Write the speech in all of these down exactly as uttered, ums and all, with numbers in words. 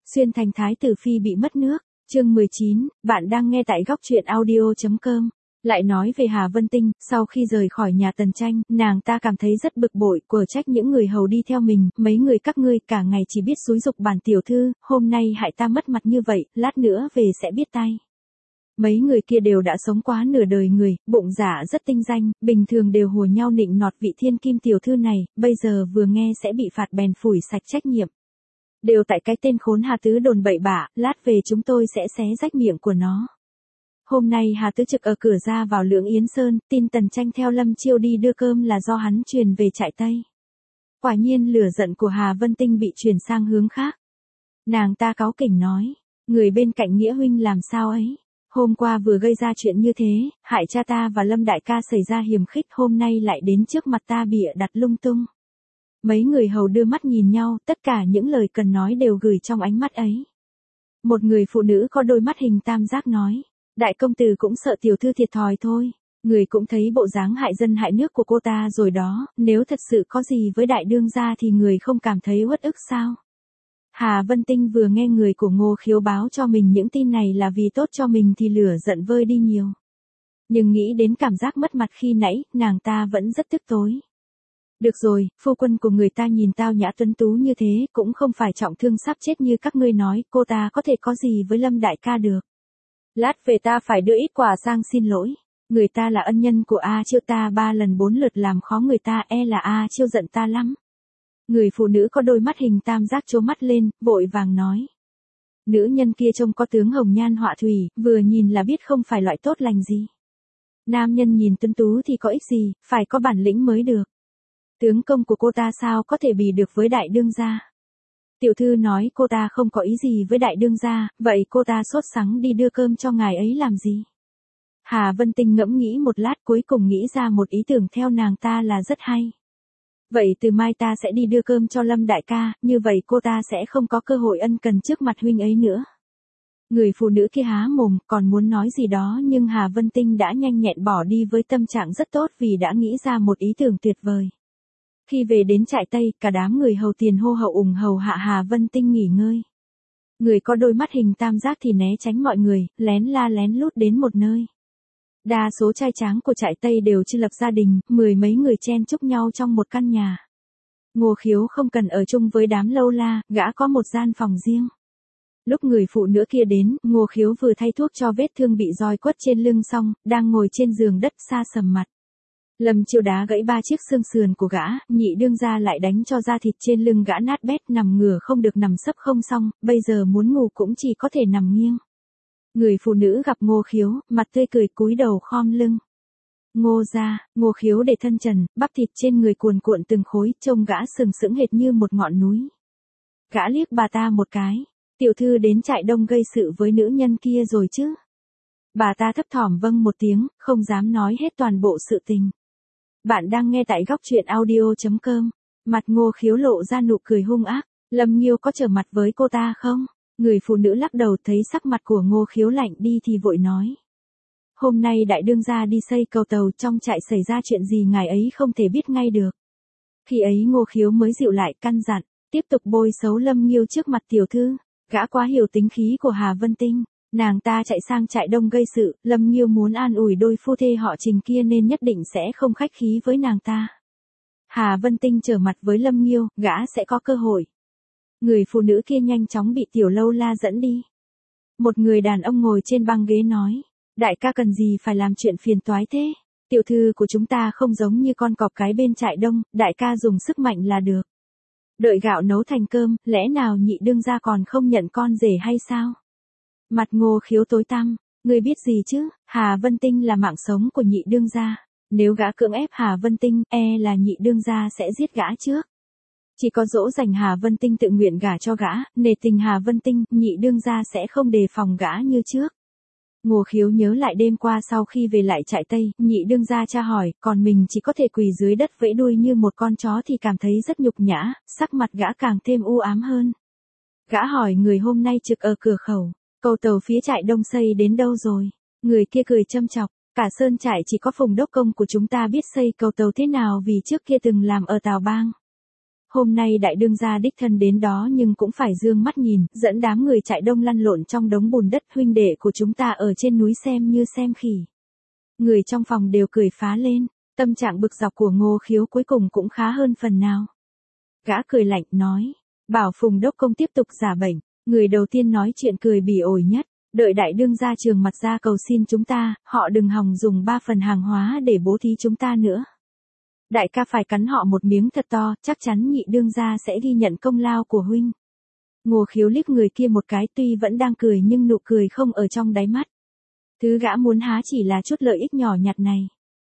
Xuyên thành thái tử phi bị mất nước, chương mười chín, bạn đang nghe tại góc truyện audio.com. Lại nói về Hà Vân Tinh, sau khi rời khỏi nhà Tần Tranh, nàng ta cảm thấy rất bực bội, quở trách những người hầu đi theo mình, mấy người các ngươi cả ngày chỉ biết xúi giục bản tiểu thư, hôm nay hại ta mất mặt như vậy, lát nữa về sẽ biết tay. Mấy người kia đều đã sống quá nửa đời người, bụng dạ rất tinh danh, bình thường đều hùa nhau nịnh nọt vị thiên kim tiểu thư này, bây giờ vừa nghe sẽ bị phạt bèn phủi sạch trách nhiệm. Đều tại cái tên khốn Hà Tứ đồn bậy bạ, lát về chúng tôi sẽ xé rách miệng của nó. Hôm nay Hà Tứ trực ở cửa ra vào Lưỡng Yến Sơn, tin Tần Tranh theo Lâm Chiêu đi đưa cơm là do hắn truyền về trại Tây. Quả nhiên lửa giận của Hà Vân Tinh bị chuyển sang hướng khác. Nàng ta cáu kỉnh nói, người bên cạnh Nghĩa huynh làm sao ấy? Hôm qua vừa gây ra chuyện như thế, hại cha ta và Lâm đại ca xảy ra hiềm khích, hôm nay lại đến trước mặt ta bịa đặt lung tung. Mấy người hầu đưa mắt nhìn nhau, tất cả những lời cần nói đều gửi trong ánh mắt ấy. Một người phụ nữ có đôi mắt hình tam giác nói, đại công tử cũng sợ tiểu thư thiệt thòi thôi, người cũng thấy bộ dáng hại dân hại nước của cô ta rồi đó, nếu thật sự có gì với đại đương gia thì người không cảm thấy uất ức sao? Hà Vân Tinh vừa nghe người của Ngô Khiếu báo cho mình những tin này là vì tốt cho mình thì lửa giận vơi đi nhiều. Nhưng nghĩ đến cảm giác mất mặt khi nãy, nàng ta vẫn rất tức tối. Được rồi, phu quân của người ta nhìn tao nhã tuấn tú như thế, cũng không phải trọng thương sắp chết như các ngươi nói, cô ta có thể có gì với Lâm đại ca được. Lát về ta phải đưa ít quà sang xin lỗi. Người ta là ân nhân của A Chiêu, ta ba lần bốn lượt làm khó người ta, e là A Chiêu giận ta lắm. Người phụ nữ có đôi mắt hình tam giác trố mắt lên, vội vàng nói. Nữ nhân kia trông có tướng hồng nhan họa thủy, vừa nhìn là biết không phải loại tốt lành gì. Nam nhân nhìn tuấn tú thì có ích gì, phải có bản lĩnh mới được. Tướng công của cô ta sao có thể bì được với đại đương gia? Tiểu thư nói cô ta không có ý gì với đại đương gia, vậy cô ta sốt sắng đi đưa cơm cho ngài ấy làm gì? Hà Vân Tinh ngẫm nghĩ một lát cuối cùng nghĩ ra một ý tưởng theo nàng ta là rất hay. Vậy từ mai ta sẽ đi đưa cơm cho Lâm đại ca, như vậy cô ta sẽ không có cơ hội ân cần trước mặt huynh ấy nữa. Người phụ nữ kia há mồm còn muốn nói gì đó nhưng Hà Vân Tinh đã nhanh nhẹn bỏ đi với tâm trạng rất tốt vì đã nghĩ ra một ý tưởng tuyệt vời. Khi về đến trại Tây, cả đám người hầu tiền hô hậu ủng hầu hạ Hà Vân Tinh nghỉ ngơi. Người có đôi mắt hình tam giác thì né tránh mọi người, lén la lén lút đến một nơi. Đa số trai tráng của trại Tây đều chưa lập gia đình, mười mấy người chen chúc nhau trong một căn nhà. Ngô Khiếu không cần ở chung với đám lâu la, gã có một gian phòng riêng. Lúc người phụ nữ kia đến, Ngô Khiếu vừa thay thuốc cho vết thương bị roi quất trên lưng xong, đang ngồi trên giường đất xa sầm mặt. Lâm Chiêu đá gãy ba chiếc xương sườn của gã, nhị đương gia lại đánh cho da thịt trên lưng gã nát bét, nằm ngửa không được nằm sấp không xong, bây giờ muốn ngủ cũng chỉ có thể nằm nghiêng. Người phụ nữ gặp Ngô Khiếu, mặt tươi cười cúi đầu khom lưng. Ngô gia, Ngô Khiếu để thân trần, bắp thịt trên người cuồn cuộn từng khối, trông gã sừng sững hệt như một ngọn núi. Gã liếc bà ta một cái, tiểu thư đến trại Đông gây sự với nữ nhân kia rồi chứ? Bà ta thấp thỏm vâng một tiếng, không dám nói hết toàn bộ sự tình. Bạn đang nghe tại góc truyện audio.com. Mặt Ngô Khiếu lộ ra nụ cười hung ác. Lâm Nghiêu có trở mặt với cô ta không? Người phụ nữ lắc đầu thấy sắc mặt của Ngô Khiếu lạnh đi thì vội nói. Hôm nay đại đương gia đi xây cầu tàu, trong trại xảy ra chuyện gì ngài ấy không thể biết ngay được. Khi ấy Ngô Khiếu mới dịu lại căn dặn, tiếp tục bôi xấu Lâm Nghiêu trước mặt tiểu thư. Gã quá hiểu tính khí của Hà Vân Tinh. Nàng ta chạy sang trại Đông gây sự, Lâm Nghiêu muốn an ủi đôi phu thê họ Trình kia nên nhất định sẽ không khách khí với nàng ta. Hà Vân Tinh trở mặt với Lâm Nghiêu, gã sẽ có cơ hội. Người phụ nữ kia nhanh chóng bị tiểu lâu la dẫn đi. Một người đàn ông ngồi trên băng ghế nói, đại ca cần gì phải làm chuyện phiền toái thế? Tiểu thư của chúng ta không giống như con cọp cái bên trại Đông, đại ca dùng sức mạnh là được. Đợi gạo nấu thành cơm, lẽ nào nhị đương gia còn không nhận con rể hay sao? Mặt Ngô Khiếu tối tăm, ngươi biết gì chứ, Hà Vân Tinh là mạng sống của nhị đương gia, nếu gã cưỡng ép Hà Vân Tinh, e là nhị đương gia sẽ giết gã trước. Chỉ có dỗ dành Hà Vân Tinh tự nguyện gả cho gã, nể tình Hà Vân Tinh, nhị đương gia sẽ không đề phòng gã như trước. Ngô Khiếu nhớ lại đêm qua sau khi về lại trại Tây, nhị đương gia tra hỏi, còn mình chỉ có thể quỳ dưới đất vẫy đuôi như một con chó thì cảm thấy rất nhục nhã, sắc mặt gã càng thêm u ám hơn. Gã hỏi người hôm nay trực ở cửa khẩu. Cầu tàu phía trại Đông xây đến đâu rồi? Người kia cười châm chọc, cả sơn trại chỉ có Phùng đốc công của chúng ta biết xây cầu tàu thế nào vì trước kia từng làm ở Tào Bang. Hôm nay đại đương gia đích thân đến đó nhưng cũng phải dương mắt nhìn, dẫn đám người Trại Đông lăn lộn trong đống bùn đất, huynh đệ của chúng ta ở trên núi xem như xem khỉ. Người trong phòng đều cười phá lên, tâm trạng bực dọc của Ngô Khiếu cuối cùng cũng khá hơn phần nào. Gã cười lạnh nói, bảo Phùng Đốc Công tiếp tục giả bệnh, người đầu tiên nói chuyện cười bỉ ổi nhất, đợi đại đương gia trường mặt ra cầu xin chúng ta, họ đừng hòng dùng ba phần hàng hóa để bố thí chúng ta nữa. Đại ca phải cắn họ một miếng thật to, chắc chắn nhị đương gia sẽ ghi nhận công lao của huynh. Ngô Khiếu liếc người kia một cái, tuy vẫn đang cười nhưng nụ cười không ở trong đáy mắt. Thứ gã muốn há chỉ là chút lợi ích nhỏ nhặt này.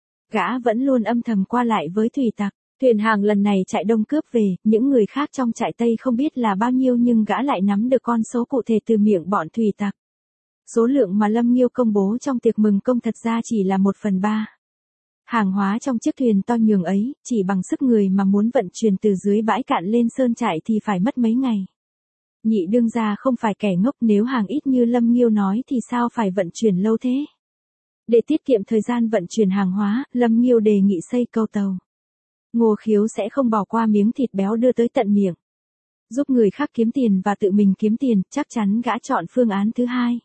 Gã vẫn luôn âm thầm qua lại với thủy tặc, thuyền hàng lần này Trại Đông cướp về, những người khác trong Trại Tây không biết là bao nhiêu nhưng gã lại nắm được con số cụ thể từ miệng bọn thủy tặc. Số lượng mà Lâm Nghiêu công bố trong tiệc mừng công thật ra chỉ là một phần ba. Hàng hóa trong chiếc thuyền to nhường ấy, chỉ bằng sức người mà muốn vận chuyển từ dưới bãi cạn lên sơn trại thì phải mất mấy ngày. Nhị đương gia không phải kẻ ngốc, nếu hàng ít như Lâm Nghiêu nói thì sao phải vận chuyển lâu thế. Để tiết kiệm thời gian vận chuyển hàng hóa, Lâm Nghiêu đề nghị xây cầu tàu. Ngô Khiếu sẽ không bỏ qua miếng thịt béo đưa tới tận miệng. Giúp người khác kiếm tiền và tự mình kiếm tiền, chắc chắn gã chọn phương án thứ hai.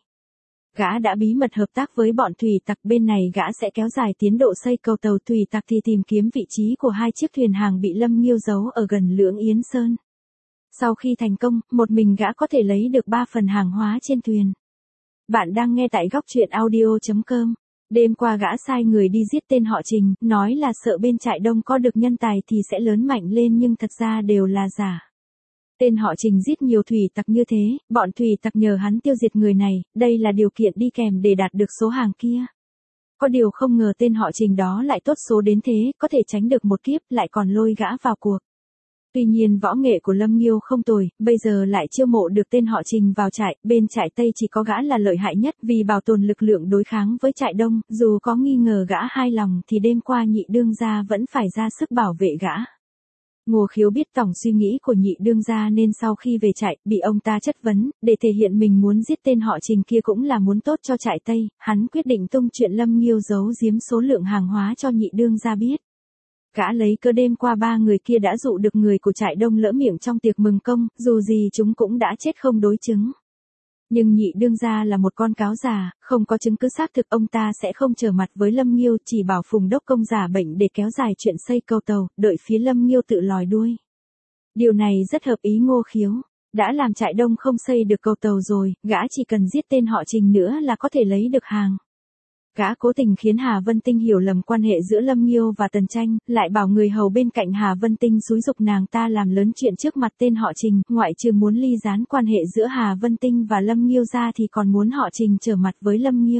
Gã đã bí mật hợp tác với bọn thủy tặc, bên này gã sẽ kéo dài tiến độ xây cầu tàu, thủy tặc thì tìm kiếm vị trí của hai chiếc thuyền hàng bị Lâm Nghiêu giấu ở gần Lưỡng Yến Sơn. Sau khi thành công, một mình gã có thể lấy được ba phần hàng hóa trên thuyền. Bạn đang nghe tại góc truyện audio chấm com. Đêm qua gã sai người đi giết tên họ Trình, nói là sợ bên Trại Đông có được nhân tài thì sẽ lớn mạnh lên nhưng thật ra đều là giả. Tên họ Trình giết nhiều thủy tặc như thế, bọn thủy tặc nhờ hắn tiêu diệt người này, đây là điều kiện đi kèm để đạt được số hàng kia. Có điều không ngờ tên họ Trình đó lại tốt số đến thế, có thể tránh được một kiếp lại còn lôi gã vào cuộc. Tuy nhiên võ nghệ của Lâm Nghiêu không tồi, bây giờ lại chiêu mộ được tên họ Trình vào trại, bên Trại Tây chỉ có gã là lợi hại nhất vì bảo tồn lực lượng đối kháng với Trại Đông, dù có nghi ngờ gã hai lòng thì đêm qua nhị đương gia vẫn phải ra sức bảo vệ gã. Ngô Khiếu biết tổng suy nghĩ của nhị đương gia nên sau khi về trại, bị ông ta chất vấn, để thể hiện mình muốn giết tên họ Trình kia cũng là muốn tốt cho Trại Tây, hắn quyết định tung chuyện Lâm Nghiêu giấu giếm số lượng hàng hóa cho nhị đương gia biết. Gã lấy cơ đêm qua ba người kia đã dụ được người của Trại Đông lỡ miệng trong tiệc mừng công, dù gì chúng cũng đã chết không đối chứng. Nhưng nhị đương gia là một con cáo già, không có chứng cứ xác thực, ông ta sẽ không trở mặt với Lâm Nghiêu, chỉ bảo Phùng Đốc Công giả bệnh để kéo dài chuyện xây cầu tàu, đợi phía Lâm Nghiêu tự lòi đuôi. Điều này rất hợp ý Ngô Khiếu, đã làm Trại Đông không xây được cầu tàu rồi, gã chỉ cần giết tên họ Trình nữa là có thể lấy được hàng. Gã cố tình khiến Hà Vân Tinh hiểu lầm quan hệ giữa Lâm Nghiêu và Tần Tranh, lại bảo người hầu bên cạnh Hà Vân Tinh xúi giục nàng ta làm lớn chuyện trước mặt tên họ Trình, ngoại trừ muốn ly gián quan hệ giữa Hà Vân Tinh và Lâm Nghiêu ra thì còn muốn họ Trình trở mặt với Lâm Nghiêu.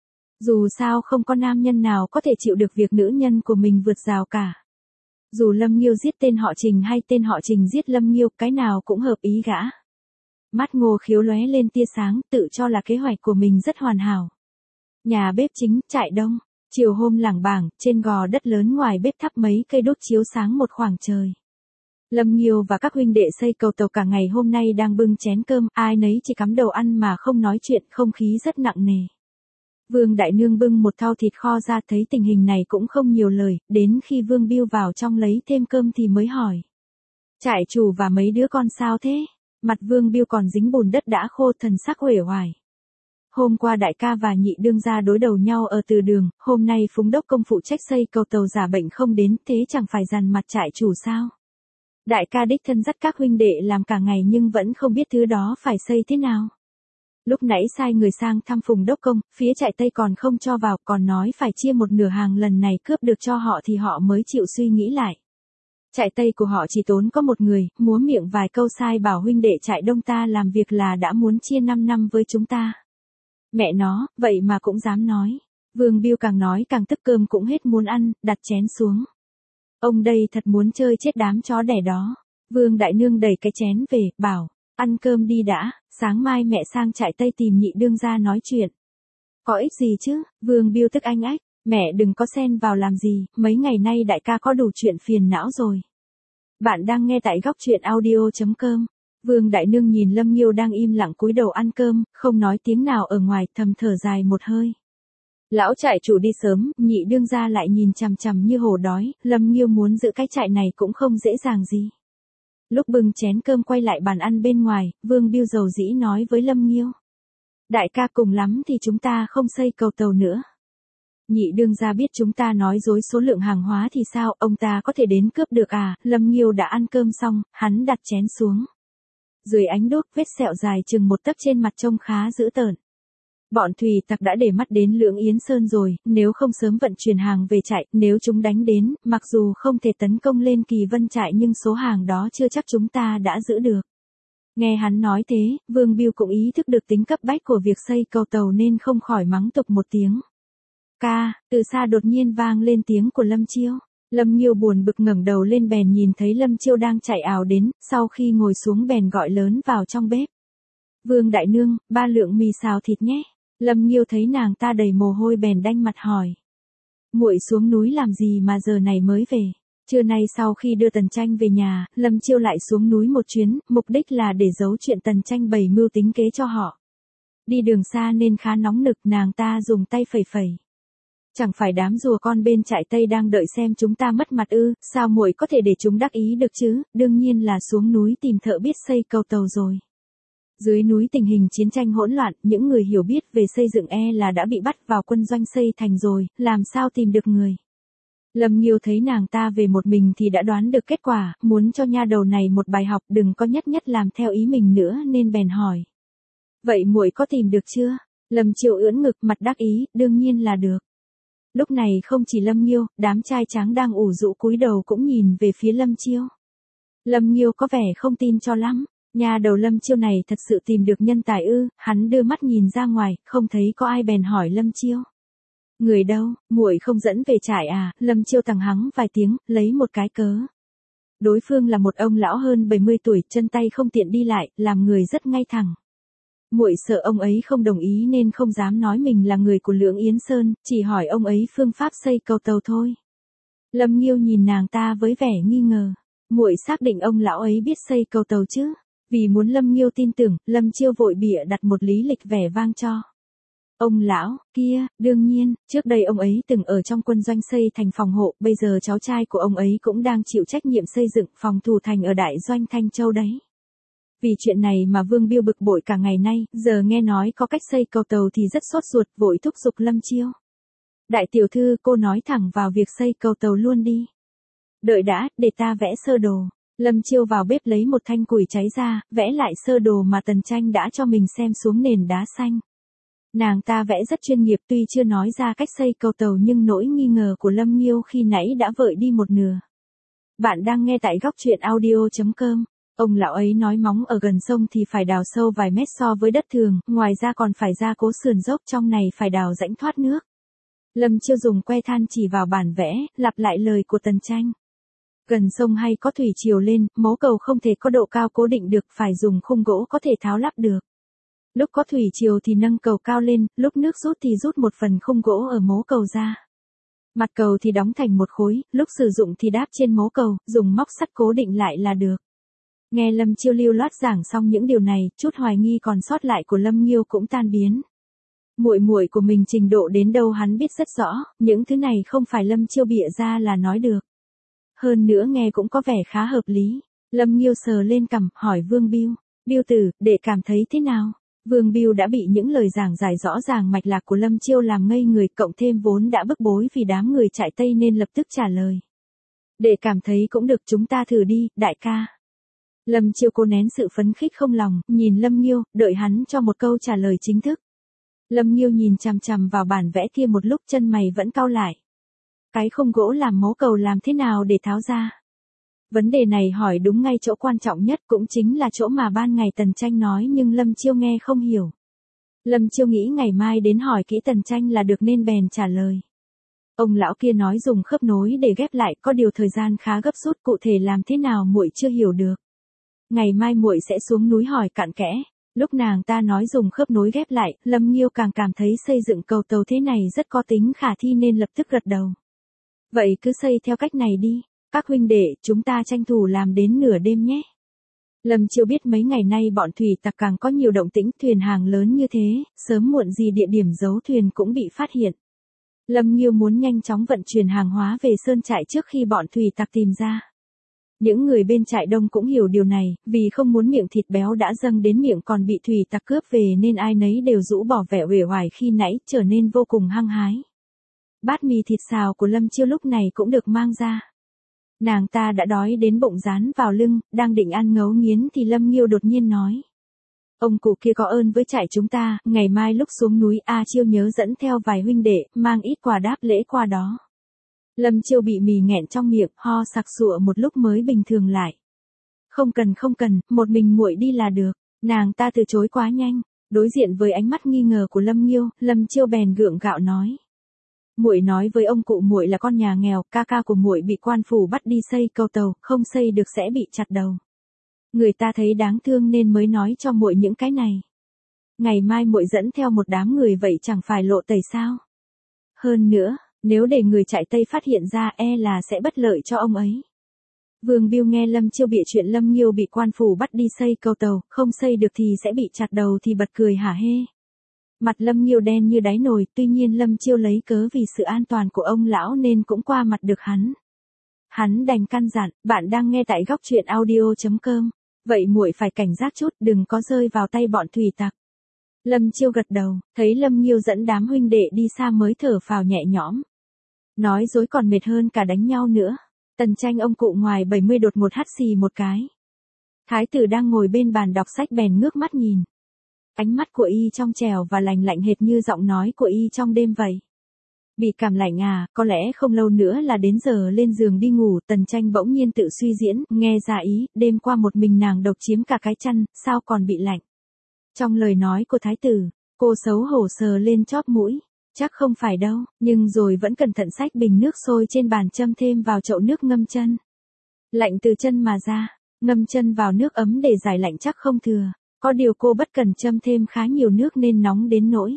Dù sao không có nam nhân nào có thể chịu được việc nữ nhân của mình vượt rào cả. Dù Lâm Nghiêu giết tên họ Trình hay tên họ Trình giết Lâm Nghiêu, cái nào cũng hợp ý gã. Mắt Ngô Khiếu lóe lên tia sáng, tự cho là kế hoạch của mình rất hoàn hảo. Nhà bếp chính, Trại Đông. Chiều hôm lảng bảng, trên gò đất lớn ngoài bếp thắp mấy cây đốt chiếu sáng một khoảng trời. Lâm Nghiêu và các huynh đệ xây cầu tàu cả ngày hôm nay đang bưng chén cơm, ai nấy chỉ cắm đầu ăn mà không nói chuyện, không khí rất nặng nề. Vương Đại Nương bưng một thau thịt kho ra, thấy tình hình này cũng không nhiều lời, đến khi Vương Biêu vào trong lấy thêm cơm thì mới hỏi. Trại chủ và mấy đứa con sao thế? Mặt Vương Biêu còn dính bùn đất đã khô, thần sắc uể oải. Hôm qua đại ca và nhị đương gia đối đầu nhau ở từ đường, hôm nay Phùng Đốc Công phụ trách xây cầu tàu giả bệnh không đến, thế chẳng phải dằn mặt trại chủ sao? Đại ca đích thân dắt các huynh đệ làm cả ngày nhưng vẫn không biết thứ đó phải xây thế nào. Lúc nãy sai người sang thăm Phùng Đốc Công, phía Trại Tây còn không cho vào, còn nói phải chia một nửa hàng lần này cướp được cho họ thì họ mới chịu suy nghĩ lại. Trại Tây của họ chỉ tốn có một người, múa miệng vài câu sai bảo huynh đệ Trại Đông ta làm việc là đã muốn chia năm năm với chúng ta. Mẹ nó, vậy mà cũng dám nói. Vương Biêu càng nói càng tức, cơm cũng hết muốn ăn, đặt chén xuống. Ông đây thật muốn chơi chết đám chó đẻ đó. Vương Đại Nương đẩy cái chén về, bảo, ăn cơm đi đã, sáng mai mẹ sang Trại Tây tìm nhị đương gia nói chuyện. Có ích gì chứ? Vương Biêu tức anh ách, mẹ đừng có xen vào làm gì, mấy ngày nay đại ca có đủ chuyện phiền não rồi. Bạn đang nghe tại góc truyện audio chấm com. Vương Đại Nương nhìn Lâm Nghiêu đang im lặng cúi đầu ăn cơm, không nói tiếng nào ở ngoài, thầm thở dài một hơi. Lão trại chủ đi sớm, nhị đương gia lại nhìn chằm chằm như hổ đói, Lâm Nghiêu muốn giữ cái trại này cũng không dễ dàng gì. Lúc bưng chén cơm quay lại bàn ăn bên ngoài, Vương Biêu dầu dĩ nói với Lâm Nghiêu. Đại ca, cùng lắm thì chúng ta không xây cầu tàu nữa. Nhị đương gia biết chúng ta nói dối số lượng hàng hóa thì sao, ông ta có thể đến cướp được à? Lâm Nghiêu đã ăn cơm xong, hắn đặt chén xuống. Dưới ánh đốt, vết sẹo dài chừng một tấc trên mặt trông khá dữ tợn. Bọn thủy tặc đã để mắt đến Lưỡng Yến Sơn rồi, nếu không sớm vận chuyển hàng về trại, nếu chúng đánh đến, mặc dù không thể tấn công lên Kỳ Vân trại nhưng số hàng đó chưa chắc chúng ta đã giữ được. Nghe hắn nói thế, Vương Biêu cũng ý thức được tính cấp bách của việc xây cầu tàu nên không khỏi mắng tục một tiếng. Ca, từ xa đột nhiên vang lên tiếng của Lâm Chiêu. Lâm Nghiêu buồn bực ngẩng đầu lên bèn nhìn thấy Lâm Chiêu đang chạy ào đến, sau khi ngồi xuống bèn gọi lớn vào trong bếp. Vương đại nương, ba lượng mì xào thịt nhé. Lâm Nghiêu thấy nàng ta đầy mồ hôi bèn đanh mặt hỏi. Muội xuống núi làm gì mà giờ này mới về? Trưa nay sau khi đưa Tần Tranh về nhà, Lâm Chiêu lại xuống núi một chuyến, mục đích là để giấu chuyện Tần Tranh bày mưu tính kế cho họ. Đi đường xa nên khá nóng nực, nàng ta dùng tay phẩy phẩy. Chẳng phải đám rùa con bên trại Tây đang đợi xem chúng ta mất mặt ư? Sao muội có thể để chúng đắc ý được chứ? Đương nhiên là xuống núi tìm thợ biết xây cầu tàu rồi. Dưới núi tình hình chiến tranh hỗn loạn, những người hiểu biết về xây dựng e là đã bị bắt vào quân doanh xây thành rồi, làm sao tìm được người. Lâm Nghiêu thấy nàng ta về một mình thì đã đoán được kết quả, muốn cho nha đầu này một bài học đừng có nhất nhất làm theo ý mình nữa nên bèn hỏi. Vậy muội có tìm được chưa? Lâm Chiêu ưỡn ngực mặt đắc ý, đương nhiên là được. Lúc này không chỉ Lâm Nghiêu, đám trai tráng đang ủ rũ cúi đầu cũng nhìn về phía Lâm Chiêu. Lâm Nghiêu có vẻ không tin cho lắm. Nhà đầu Lâm Chiêu này thật sự tìm được nhân tài ư? Hắn đưa mắt nhìn ra ngoài, không thấy có ai bèn hỏi Lâm Chiêu. Người đâu, muội không dẫn về trại à? Lâm Chiêu tằng hắng vài tiếng, lấy một cái cớ. Đối phương là một ông lão hơn bảy mươi tuổi, chân tay không tiện đi lại, làm người rất ngay thẳng. Muội sợ ông ấy không đồng ý nên không dám nói mình là người của Lưỡng Yến Sơn, chỉ hỏi ông ấy phương pháp xây cầu tàu thôi. Lâm Nghiêu nhìn nàng ta với vẻ nghi ngờ. Muội xác định ông lão ấy biết xây cầu tàu chứ? Vì muốn Lâm Nghiêu tin tưởng, Lâm Chiêu vội bịa đặt một lý lịch vẻ vang cho. Ông lão, kia, đương nhiên, trước đây ông ấy từng ở trong quân doanh xây thành phòng hộ, bây giờ cháu trai của ông ấy cũng đang chịu trách nhiệm xây dựng phòng thủ thành ở đại doanh Thanh Châu đấy. Vì chuyện này mà Vương Biêu bực bội cả ngày nay, giờ nghe nói có cách xây cầu tàu thì rất sốt ruột, vội thúc giục Lâm Chiêu. Đại tiểu thư, cô nói thẳng vào việc xây cầu tàu luôn đi. Đợi đã, để ta vẽ sơ đồ. Lâm Chiêu vào bếp lấy một thanh củi cháy ra, vẽ lại sơ đồ mà Tần Tranh đã cho mình xem xuống nền đá xanh. Nàng ta vẽ rất chuyên nghiệp, tuy chưa nói ra cách xây cầu tàu nhưng nỗi nghi ngờ của Lâm Nghiêu khi nãy đã vơi đi một nửa. Bạn đang nghe tại góc truyện audio chấm com. Ông lão ấy nói móng ở gần sông thì phải đào sâu vài mét so với đất thường, ngoài ra còn phải ra cố sườn dốc, trong này phải đào rãnh thoát nước. Lâm Chiêu dùng que than chỉ vào bản vẽ, lặp lại lời của Tần Tranh. Gần sông hay có thủy triều lên, mố cầu không thể có độ cao cố định được, phải dùng khung gỗ có thể tháo lắp được. Lúc có thủy triều thì nâng cầu cao lên, lúc nước rút thì rút một phần khung gỗ ở mố cầu ra. Mặt cầu thì đóng thành một khối, lúc sử dụng thì đáp trên mố cầu, dùng móc sắt cố định lại là được. Nghe Lâm Chiêu lưu loát giảng xong những điều này, chút hoài nghi còn sót lại của Lâm Nghiêu cũng tan biến. Muội muội của mình trình độ đến đâu hắn biết rất rõ, những thứ này không phải Lâm Chiêu bịa ra là nói được. Hơn nữa nghe cũng có vẻ khá hợp lý. Lâm Nghiêu sờ lên cằm, hỏi Vương Biêu. Biêu tử, để cảm thấy thế nào? Vương Biêu đã bị những lời giảng giải rõ ràng mạch lạc của Lâm Chiêu làm ngây người, cộng thêm vốn đã bức bối vì đám người trại Tây nên lập tức trả lời. Để cảm thấy cũng được, chúng ta thử đi, đại ca. Lâm Chiêu cố nén sự phấn khích không lòng, nhìn Lâm Nghiêu, đợi hắn cho một câu trả lời chính thức. Lâm Nghiêu nhìn chằm chằm vào bản vẽ kia một lúc, chân mày vẫn cau lại. Cái khung gỗ làm mố cầu làm thế nào để tháo ra? Vấn đề này hỏi đúng ngay chỗ quan trọng nhất, cũng chính là chỗ mà ban ngày Tần Tranh nói nhưng Lâm Chiêu nghe không hiểu. Lâm Chiêu nghĩ ngày mai đến hỏi kỹ Tần Tranh là được nên bèn trả lời. Ông lão kia nói dùng khớp nối để ghép lại, có điều thời gian khá gấp rút, cụ thể làm thế nào muội chưa hiểu được. Ngày mai muội sẽ xuống núi hỏi cặn kẽ. Lúc nàng ta nói dùng khớp nối ghép lại, Lâm Nghiêu càng cảm thấy xây dựng cầu tàu thế này rất có tính khả thi nên lập tức gật đầu. Vậy cứ xây theo cách này đi. Các huynh đệ, chúng ta tranh thủ làm đến nửa đêm nhé. Lâm Chiêu biết mấy ngày nay bọn thủy tặc càng có nhiều động tĩnh, thuyền hàng lớn như thế, sớm muộn gì địa điểm giấu thuyền cũng bị phát hiện. Lâm Nghiêu muốn nhanh chóng vận chuyển hàng hóa về sơn trại trước khi bọn thủy tặc tìm ra. Những người bên trại đông cũng hiểu điều này, vì không muốn miệng thịt béo đã dâng đến miệng còn bị thủy tặc cướp về nên ai nấy đều rũ bỏ vẻ uể oải khi nãy, trở nên vô cùng hăng hái. Bát mì thịt xào của Lâm Chiêu lúc này cũng được mang ra. Nàng ta đã đói đến bụng dán vào lưng, đang định ăn ngấu nghiến thì Lâm Nghiêu đột nhiên nói. Ông cụ kia có ơn với trại chúng ta, ngày mai lúc xuống núi A Chiêu nhớ dẫn theo vài huynh đệ, mang ít quà đáp lễ qua đó. Lâm Chiêu bị mì nghẹn trong miệng, ho sặc sụa một lúc mới bình thường lại. Không cần không cần, một mình muội đi là được. Nàng ta từ chối quá nhanh. Đối diện với ánh mắt nghi ngờ của Lâm Nghiêu, Lâm Chiêu bèn gượng gạo nói. Muội nói với ông cụ muội là con nhà nghèo, ca ca của muội bị quan phủ bắt đi xây cầu tàu, không xây được sẽ bị chặt đầu. Người ta thấy đáng thương nên mới nói cho muội những cái này. Ngày mai muội dẫn theo một đám người vậy chẳng phải lộ tẩy sao? Hơn nữa, nếu để người trại Tây phát hiện ra e là sẽ bất lợi cho ông ấy. Vương Biêu nghe Lâm Chiêu bịa chuyện Lâm Nghiêu bị quan phủ bắt đi xây cầu tàu, không xây được thì sẽ bị chặt đầu thì bật cười hả hê. Mặt Lâm Nghiêu đen như đáy nồi, tuy nhiên Lâm Chiêu lấy cớ vì sự an toàn của ông lão nên cũng qua mặt được hắn. Hắn đành căn dặn, bạn đang nghe tại góc truyện audio chấm com. Vậy muội phải cảnh giác chút, đừng có rơi vào tay bọn thủy tặc. Lâm Chiêu gật đầu, thấy Lâm Nghiêu dẫn đám huynh đệ đi xa mới thở phào nhẹ nhõm. Nói dối còn mệt hơn cả đánh nhau nữa. Tần Tranh ông cụ ngoài bảy mươi đột một hắt xì một cái. Thái tử đang ngồi bên bàn đọc sách bèn ngước mắt nhìn. Ánh mắt của y trong trẻo và lành lạnh hệt như giọng nói của y trong đêm vậy. Bị cảm lạnh à, có lẽ không lâu nữa là đến giờ lên giường đi ngủ. Tần Tranh bỗng nhiên tự suy diễn, nghe ra ý, đêm qua một mình nàng độc chiếm cả cái chăn, sao còn bị lạnh. Trong lời nói của thái tử, cô xấu hổ sờ lên chóp mũi. Chắc không phải đâu, nhưng rồi vẫn cẩn thận xách bình nước sôi trên bàn châm thêm vào chậu nước ngâm chân. Lạnh từ chân mà ra, ngâm chân vào nước ấm để giải lạnh chắc không thừa. Có điều cô bất cần châm thêm khá nhiều nước nên nóng đến nỗi.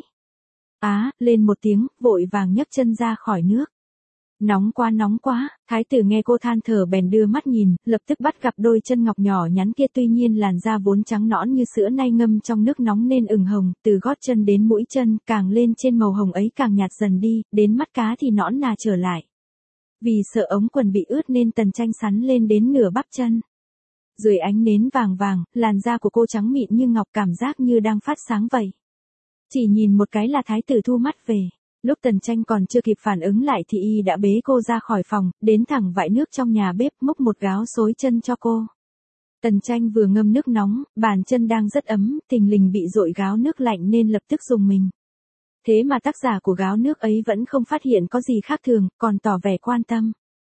Á, lên một tiếng, vội vàng nhấc chân ra khỏi nước. Nóng quá nóng quá, thái tử nghe cô than thở bèn đưa mắt nhìn, lập tức bắt gặp đôi chân ngọc nhỏ nhắn kia, tuy nhiên làn da vốn trắng nõn như sữa nay ngâm trong nước nóng nên ửng hồng, từ gót chân đến mũi chân, càng lên trên màu hồng ấy càng nhạt dần đi, đến mắt cá thì nõn nà trở lại. Vì sợ ống quần bị ướt nên Tần Tranh sắn lên đến nửa bắp chân. Dưới ánh nến vàng vàng, làn da của cô trắng mịn như ngọc, cảm giác như đang phát sáng vậy. Chỉ nhìn một cái là thái tử thu mắt về. Lúc Tần Tranh còn chưa kịp phản ứng lại thì y đã bế cô ra khỏi phòng, đến thẳng vại nước trong nhà bếp, múc một gáo xối chân cho cô. Tần Tranh vừa ngâm nước nóng, bàn chân đang rất ấm, thình lình bị dội gáo nước lạnh nên lập tức rùng mình. Thế mà tác giả của gáo nước ấy vẫn không phát hiện có gì khác thường, còn tỏ vẻ quan tâm.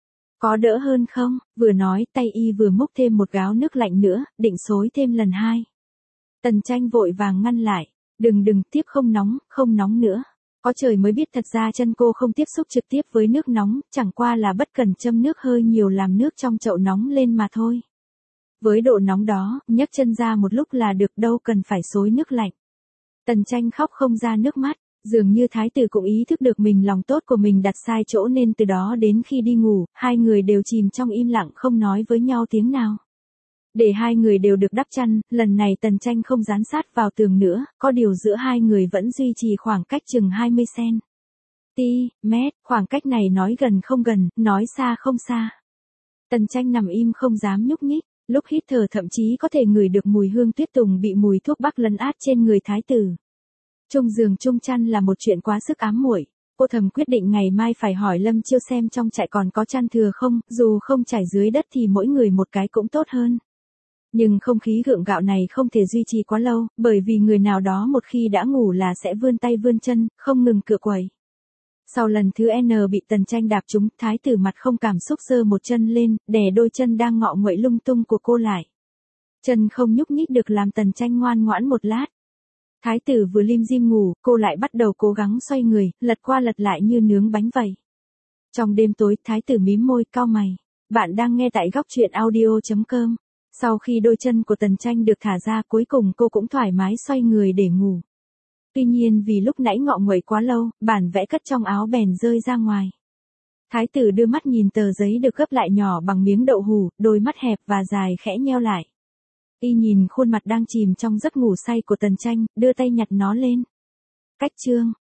Có đỡ hơn không? Vừa nói tay y vừa múc thêm một gáo nước lạnh nữa, định xối thêm lần hai. Tần Tranh vội vàng ngăn lại. Đừng đừng, tiếp không nóng, không nóng nữa. Có trời mới biết thật ra chân cô không tiếp xúc trực tiếp với nước nóng, chẳng qua là bất cần châm nước hơi nhiều làm nước trong chậu nóng lên mà thôi. Với độ nóng đó, nhấc chân ra một lúc là được, đâu cần phải xối nước lạnh. Tần Tranh khóc không ra nước mắt, dường như thái tử cũng ý thức được mình lòng tốt của mình đặt sai chỗ nên từ đó đến khi đi ngủ, hai người đều chìm trong im lặng không nói với nhau tiếng nào. Để hai người đều được đắp chăn, lần này Tần Tranh không dán sát vào tường nữa, có điều giữa hai người vẫn duy trì khoảng cách chừng hai mươi xăng-ti-mét, khoảng cách này nói gần không gần, nói xa không xa. Tần Tranh nằm im không dám nhúc nhích, lúc hít thở thậm chí có thể ngửi được mùi hương tuyết tùng bị mùi thuốc bắc lấn át trên người thái tử. Chung giường chung chăn là một chuyện quá sức ám muội. Cô thầm quyết định ngày mai phải hỏi Lâm Chiêu xem trong trại còn có chăn thừa không, dù không trải dưới đất thì mỗi người một cái cũng tốt hơn. Nhưng không khí gượng gạo này không thể duy trì quá lâu, bởi vì người nào đó một khi đã ngủ là sẽ vươn tay vươn chân, không ngừng cựa quẩy. Sau lần thứ N bị Tần Tranh đạp trúng, thái tử mặt không cảm xúc giơ một chân lên, đè đôi chân đang ngọ nguậy lung tung của cô lại. Chân không nhúc nhích được làm Tần Tranh ngoan ngoãn một lát. Thái tử vừa lim dim ngủ, cô lại bắt đầu cố gắng xoay người, lật qua lật lại như nướng bánh vậy. Trong đêm tối, thái tử mím môi, cau mày. Bạn đang nghe tại góc truyện audio chấm com. Sau khi đôi chân của Tần Tranh được thả ra, cuối cùng cô cũng thoải mái xoay người để ngủ. Tuy nhiên vì lúc nãy ngọ nguậy quá lâu, bản vẽ cất trong áo bèn rơi ra ngoài. Thái tử đưa mắt nhìn tờ giấy được gấp lại nhỏ bằng miếng đậu hủ, đôi mắt hẹp và dài khẽ nheo lại. Y nhìn khuôn mặt đang chìm trong giấc ngủ say của Tần Tranh, đưa tay nhặt nó lên. Cách chương.